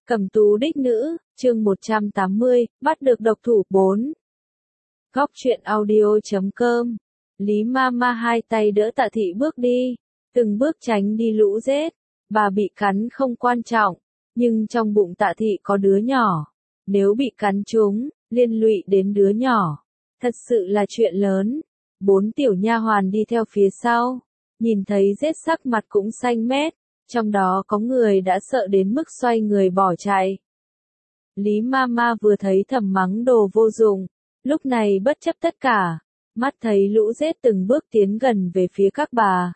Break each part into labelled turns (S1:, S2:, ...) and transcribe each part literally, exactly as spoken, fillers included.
S1: Cẩm tú đích nữ, chương một trăm tám mươi, bắt được độc thủ bốn. Góc truyện audio chấm com. Lý Mama hai tay đỡ Tạ Thị bước đi, từng bước tránh đi lũ rết. Bà bị cắn không quan trọng, nhưng trong bụng Tạ Thị có đứa nhỏ. Nếu bị cắn trúng, liên lụy đến đứa nhỏ. Thật sự là chuyện lớn. Bốn tiểu nha hoàn đi theo phía sau, nhìn thấy rết sắc mặt cũng xanh mét. Trong đó có người đã sợ đến mức xoay người bỏ chạy. Lý Mama vừa thấy thầm mắng đồ vô dụng, lúc này bất chấp tất cả, mắt thấy lũ rết từng bước tiến gần về phía các bà.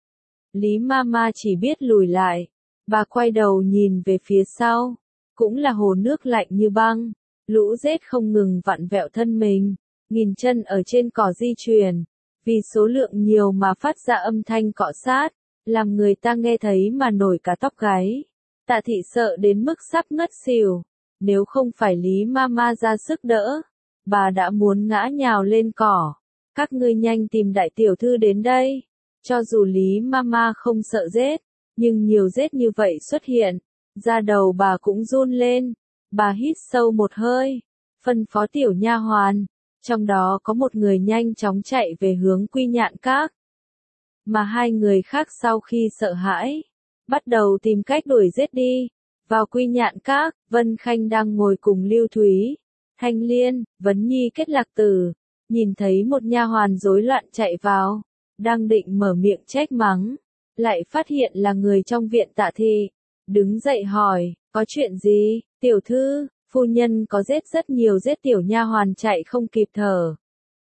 S1: Lý Mama chỉ biết lùi lại, bà quay đầu nhìn về phía sau, cũng là hồ nước lạnh như băng, lũ rết không ngừng vặn vẹo thân mình, nghìn chân ở trên cỏ di chuyển, vì số lượng nhiều mà phát ra âm thanh cọ sát. Làm người ta nghe thấy mà nổi cả tóc gáy. Tạ Thị sợ đến mức sắp ngất xỉu. Nếu không phải Lý Mama ra sức đỡ, bà đã muốn ngã nhào lên cỏ. Các ngươi nhanh tìm đại tiểu thư đến đây. Cho dù Lý Mama không sợ rết, nhưng nhiều rết như vậy xuất hiện, da đầu bà cũng run lên. Bà hít sâu một hơi, phân phó tiểu nha hoàn, trong đó có một người nhanh chóng chạy về hướng Quy Nhạn Các. Mà hai người khác sau khi sợ hãi, bắt đầu tìm cách đuổi giết đi. Vào Quy Nhạn Các, Vân Khanh đang ngồi cùng Lưu Thúy, Thanh Liên, Vấn Nhi Kết Lạc Tử, nhìn thấy một nha hoàn rối loạn chạy vào, đang định mở miệng trách mắng, lại phát hiện là người trong viện Tạ Thị, đứng dậy hỏi, có chuyện gì, tiểu thư, phu nhân có giết rất nhiều giết tiểu nha hoàn chạy không kịp thở.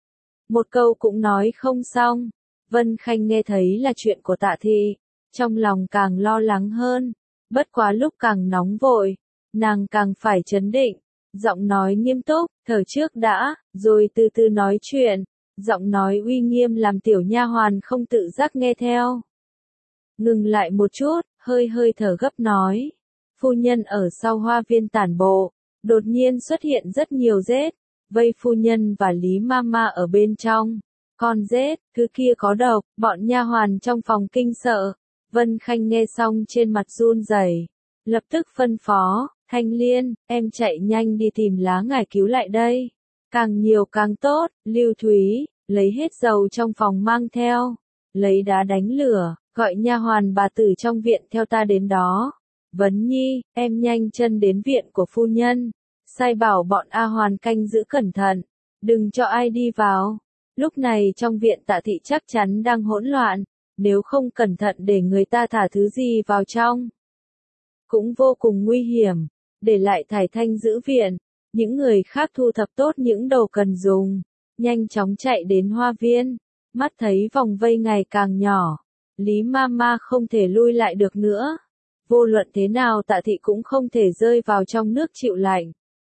S1: Một câu cũng nói không xong. Vân Khanh nghe thấy là chuyện của Tạ Thị, trong lòng càng lo lắng hơn, bất quá lúc càng nóng vội, nàng càng phải trấn định, giọng nói nghiêm túc, thở trước đã, rồi từ từ nói chuyện, giọng nói uy nghiêm làm tiểu nha hoàn không tự giác nghe theo. Ngừng lại một chút, hơi hơi thở gấp nói, phu nhân ở sau hoa viên tản bộ, đột nhiên xuất hiện rất nhiều rết, vây phu nhân và Lý Mama ở bên trong. Con rết, thứ kia có độc, bọn nha hoàn trong phòng kinh sợ. Vân Khanh nghe xong trên mặt run rẩy, lập tức phân phó, Thanh Liên, em chạy nhanh đi tìm lá ngải cứu lại đây. Càng nhiều càng tốt, Lưu Thúy, lấy hết dầu trong phòng mang theo, lấy đá đánh lửa, gọi nha hoàn bà tử trong viện theo ta đến đó. Vấn Nhi, em nhanh chân đến viện của phu nhân, sai bảo bọn A Hoàn canh giữ cẩn thận, đừng cho ai đi vào. Lúc này trong viện Tạ Thị chắc chắn đang hỗn loạn, nếu không cẩn thận để người ta thả thứ gì vào trong, cũng vô cùng nguy hiểm. Để lại Thải Thanh giữ viện, những người khác thu thập tốt những đồ cần dùng, nhanh chóng chạy đến hoa viên, mắt thấy vòng vây ngày càng nhỏ, Lý Mama không thể lui lại được nữa. Vô luận thế nào Tạ Thị cũng không thể rơi vào trong nước chịu lạnh.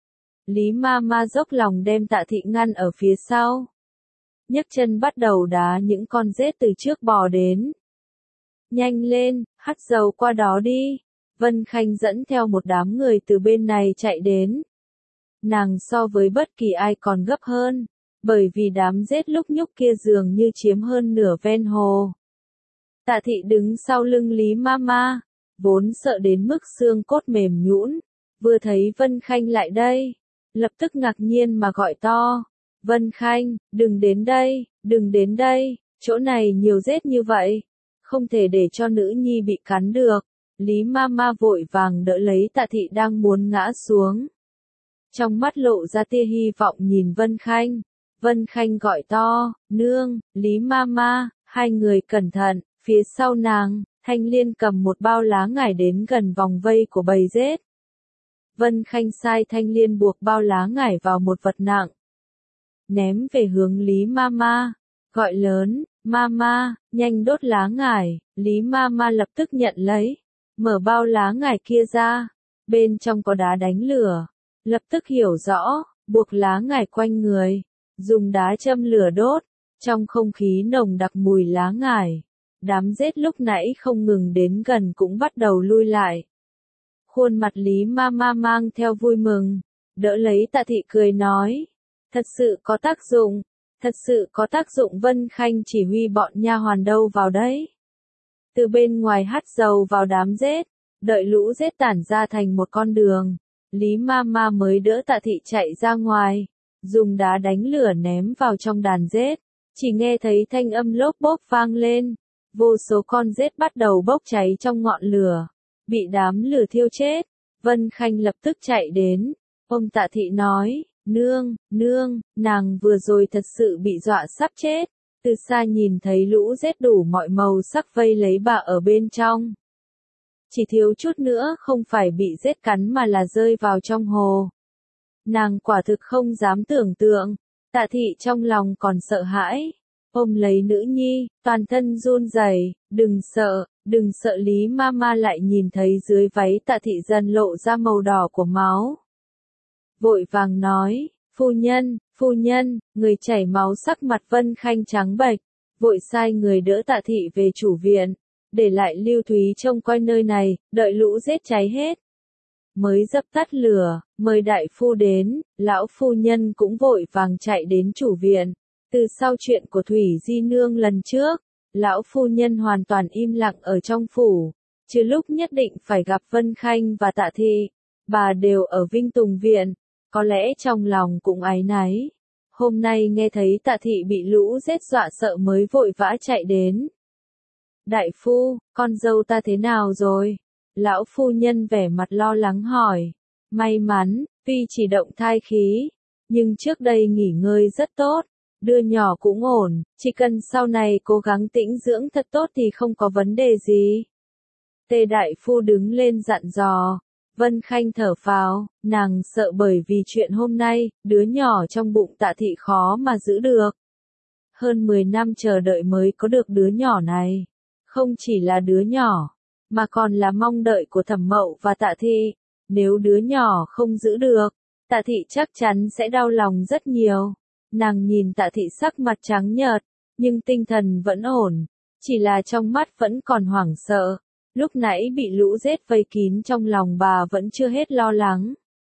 S1: Lý Mama dốc lòng đem Tạ Thị ngăn ở phía sau. Nhấc chân bắt đầu đá những con rết từ trước bò đến. Nhanh lên, hắt dầu qua đó đi. Vân Khanh dẫn theo một đám người từ bên này chạy đến. Nàng so với bất kỳ ai còn gấp hơn, bởi vì đám rết lúc nhúc kia dường như chiếm hơn nửa ven hồ. Tạ Thị đứng sau lưng Lý Mama, vốn sợ đến mức xương cốt mềm nhũn, vừa thấy Vân Khanh lại đây, lập tức ngạc nhiên mà gọi to. Vân Khanh, đừng đến đây, đừng đến đây, chỗ này nhiều rết như vậy, không thể để cho nữ nhi bị cắn được. Lý Mama vội vàng đỡ lấy Tạ Thị đang muốn ngã xuống. Trong mắt lộ ra tia hy vọng nhìn Vân Khanh. Vân Khanh gọi to, nương, Lý Mama, hai người cẩn thận. Phía sau nàng, Thanh Liên cầm một bao lá ngải đến gần vòng vây của bầy rết. Vân Khanh sai Thanh Liên buộc bao lá ngải vào một vật nặng, ném về hướng Lý Mama, gọi lớn, Mama, nhanh đốt lá ngải. Lý Mama lập tức nhận lấy, mở bao lá ngải kia ra, bên trong có đá đánh lửa, lập tức hiểu rõ, buộc lá ngải quanh người, dùng đá châm lửa đốt, trong không khí nồng đặc mùi lá ngải. Đám rết lúc nãy không ngừng đến gần cũng bắt đầu lui lại. Khuôn mặt Lý Mama mang theo vui mừng, đỡ lấy Tạ Thị cười nói. Thật sự có tác dụng, thật sự có tác dụng. Vân Khanh chỉ huy bọn nha hoàn đâu vào đấy. Từ bên ngoài hắt dầu vào đám rết, Đợi lũ rết tản ra thành một con đường, Lý Mama mới đỡ Tạ Thị chạy ra ngoài, dùng đá đánh lửa ném vào trong đàn rết. Chỉ nghe thấy thanh âm lốp bốp vang lên, vô số con rết bắt đầu bốc cháy trong ngọn lửa, bị đám lửa thiêu chết. Vân Khanh lập tức chạy đến, ôm Tạ Thị nói, nương, nương, nàng vừa rồi thật sự bị dọa sắp chết, từ xa nhìn thấy lũ rết đủ mọi màu sắc vây lấy bà ở bên trong. Chỉ thiếu chút nữa không phải bị rết cắn mà là rơi vào trong hồ. Nàng quả thực không dám tưởng tượng, Tạ Thị trong lòng còn sợ hãi, ôm lấy nữ nhi, toàn thân run rẩy, đừng sợ, đừng sợ. Lý Mama lại nhìn thấy dưới váy Tạ Thị dần lộ ra màu đỏ của máu. Vội vàng nói, phu nhân, phu nhân, người chảy máu. Sắc mặt Vân Khanh trắng bệch, vội sai người đỡ Tạ Thị về chủ viện, để lại Lưu Thúy trông coi nơi này, đợi lũ rết cháy hết. Mới dập tắt lửa, mời đại phu đến, lão phu nhân cũng vội vàng chạy đến chủ viện. Từ sau chuyện của Thủy Di Nương lần trước, lão phu nhân hoàn toàn im lặng ở trong phủ, trừ lúc nhất định phải gặp Vân Khanh và Tạ Thị, bà đều ở Vinh Tùng viện, có lẽ trong lòng cũng áy náy. Hôm nay nghe thấy Tạ Thị bị lũ rết dọa sợ mới vội vã chạy đến. Đại phu, con dâu ta thế nào rồi? Lão phu nhân vẻ mặt lo lắng hỏi. May mắn, tuy chỉ động thai khí, nhưng trước đây nghỉ ngơi rất tốt, đưa nhỏ cũng ổn, chỉ cần sau này cố gắng tĩnh dưỡng thật tốt thì không có vấn đề gì. Tề đại phu đứng lên dặn dò. Vân Khanh thở phào, nàng sợ bởi vì chuyện hôm nay, đứa nhỏ trong bụng Tạ Thị khó mà giữ được. Hơn mười năm chờ đợi mới có được đứa nhỏ này. Không chỉ là đứa nhỏ, mà còn là mong đợi của Thẩm Mậu và Tạ Thị. Nếu đứa nhỏ không giữ được, Tạ Thị chắc chắn sẽ đau lòng rất nhiều. Nàng nhìn Tạ Thị sắc mặt trắng nhợt, nhưng tinh thần vẫn ổn, chỉ là trong mắt vẫn còn hoảng sợ. Lúc nãy bị lũ rết vây kín trong lòng bà vẫn chưa hết lo lắng.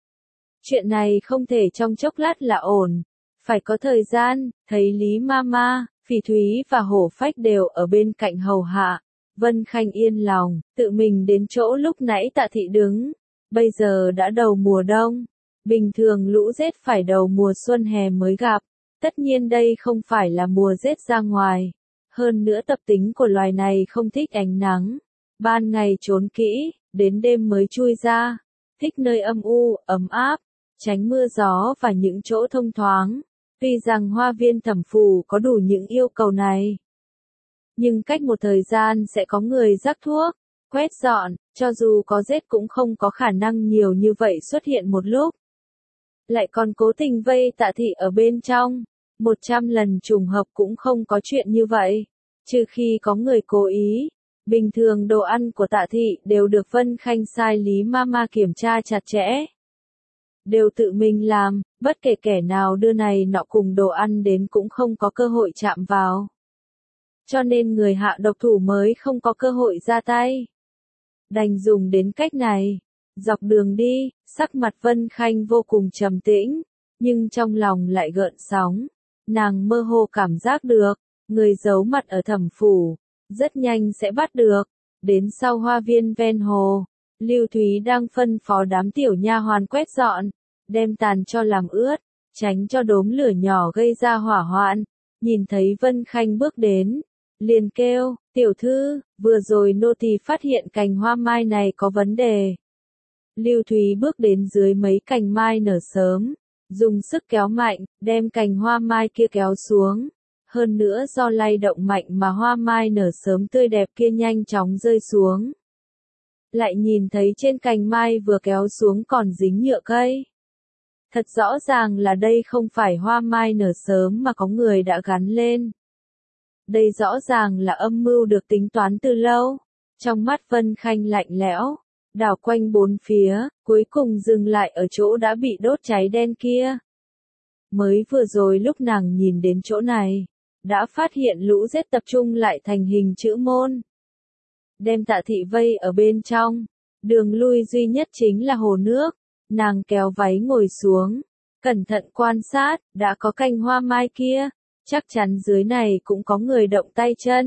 S1: Chuyện này không thể trong chốc lát là ổn, phải có thời gian. Thấy Lý Mama, Phỉ Thúy và Hổ Phách đều ở bên cạnh hầu hạ, Vân Khanh yên lòng, tự mình đến chỗ lúc nãy Tạ Thị đứng. Bây giờ đã đầu mùa đông, bình thường lũ rết phải đầu mùa xuân hè mới gặp, tất nhiên đây không phải là mùa rết ra ngoài. Hơn nữa tập tính của loài này không thích ánh nắng, ban ngày trốn kỹ, đến đêm mới chui ra, thích nơi âm u, ấm áp, tránh mưa gió và những chỗ thông thoáng. Tuy rằng hoa viên Thẩm phủ có đủ những yêu cầu này, nhưng cách một thời gian sẽ có người rắc thuốc, quét dọn, cho dù có rết cũng không có khả năng nhiều như vậy xuất hiện một lúc. Lại còn cố tình vây Tạ Thị ở bên trong, một trăm lần trùng hợp cũng không có chuyện như vậy, trừ khi có người cố ý. Bình thường đồ ăn của Tạ Thị đều được Vân Khanh sai Lý Mama kiểm tra chặt chẽ. Đều tự mình làm, bất kể kẻ nào đưa này nọ cùng đồ ăn đến cũng không có cơ hội chạm vào. Cho nên người hạ độc thủ mới không có cơ hội ra tay. Đành dùng đến cách này. Dọc đường đi, sắc mặt Vân Khanh vô cùng trầm tĩnh, nhưng trong lòng lại gợn sóng. Nàng mơ hồ cảm giác được, người giấu mặt ở Thẩm phủ, rất nhanh sẽ bắt được. Đến sau hoa viên ven hồ, Lưu Thúy đang phân phó đám tiểu nha hoàn quét dọn, đem tàn cho làm ướt, tránh cho đốm lửa nhỏ gây ra hỏa hoạn. Nhìn thấy Vân Khanh bước đến, liền kêu, tiểu thư, vừa rồi nô tỳ phát hiện cành hoa mai này có vấn đề. Lưu Thúy bước đến dưới mấy cành mai nở sớm, dùng sức kéo mạnh, đem cành hoa mai kia kéo xuống. Hơn nữa do lay động mạnh mà hoa mai nở sớm tươi đẹp kia nhanh chóng rơi xuống. Lại nhìn thấy trên cành mai vừa kéo xuống còn dính nhựa cây. Thật rõ ràng là đây không phải hoa mai nở sớm mà có người đã gắn lên. Đây rõ ràng là âm mưu được tính toán từ lâu. Trong mắt Vân Khanh lạnh lẽo, đảo quanh bốn phía, cuối cùng dừng lại ở chỗ đã bị đốt cháy đen kia. Mới vừa rồi lúc nàng nhìn đến chỗ này, đã phát hiện lũ rết tập trung lại thành hình chữ môn. Đem Tạ Thị vây ở bên trong, đường lui duy nhất chính là hồ nước. Nàng kéo váy ngồi xuống, cẩn thận quan sát, đã có cành hoa mai kia, chắc chắn dưới này cũng có người động tay chân.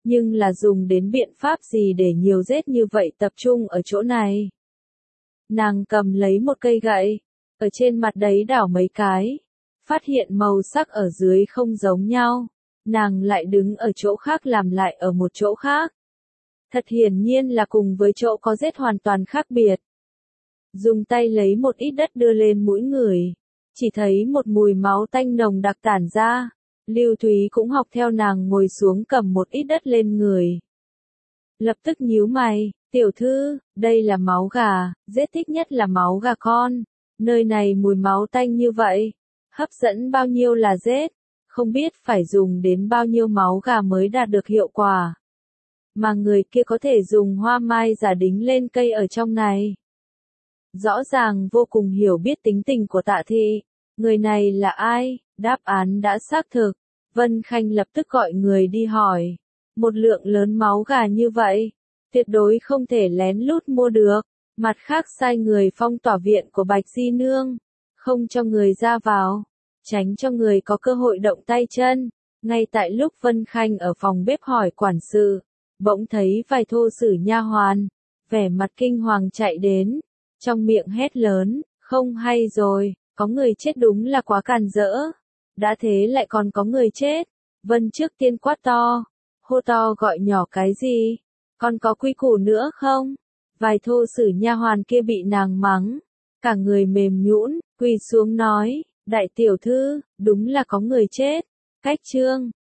S1: nhưng là dùng đến biện pháp gì để nhiều rết như vậy tập trung ở chỗ này. Nàng cầm lấy một cây gậy, ở trên mặt đấy đảo mấy cái, phát hiện màu sắc ở dưới không giống nhau, nàng lại đứng ở chỗ khác làm lại ở một chỗ khác. Thật hiển nhiên là cùng với chỗ có rết hoàn toàn khác biệt. Dùng tay lấy một ít đất đưa lên mũi người, chỉ thấy một mùi máu tanh nồng đặc tản ra. Lưu Thúy cũng học theo nàng ngồi xuống cầm một ít đất lên người. Lập tức nhíu mày, tiểu thư, đây là máu gà, rết thích nhất là máu gà con. Nơi này mùi máu tanh như vậy, hấp dẫn bao nhiêu là rết, không biết phải dùng đến bao nhiêu máu gà mới đạt được hiệu quả. Mà người kia có thể dùng hoa mai giả đính lên cây ở trong này. Rõ ràng vô cùng hiểu biết tính tình của Tạ Thị. Người này là ai? Đáp án đã xác thực. Vân Khanh lập tức gọi người đi hỏi. Một lượng lớn máu gà như vậy, tuyệt đối không thể lén lút mua được. Mặt khác sai người phong tỏa viện của Bạch Di Nương, không cho người ra vào, tránh cho người có cơ hội động tay chân. Ngay tại lúc Vân Khanh ở phòng bếp hỏi quản sự, bỗng thấy vài thô sử nha hoàn, vẻ mặt kinh hoàng chạy đến, trong miệng hét lớn, không hay rồi, có người chết đúng là quá càn rỡ. Đã thế lại còn có người chết. Vân trước tiên quát to, hô to gọi nhỏ cái gì, còn có quy củ nữa không? Vài thô sử nha hoàn kia bị nàng mắng, cả người mềm nhũn, quỳ xuống nói, đại tiểu thư, đúng là có người chết. Cách chương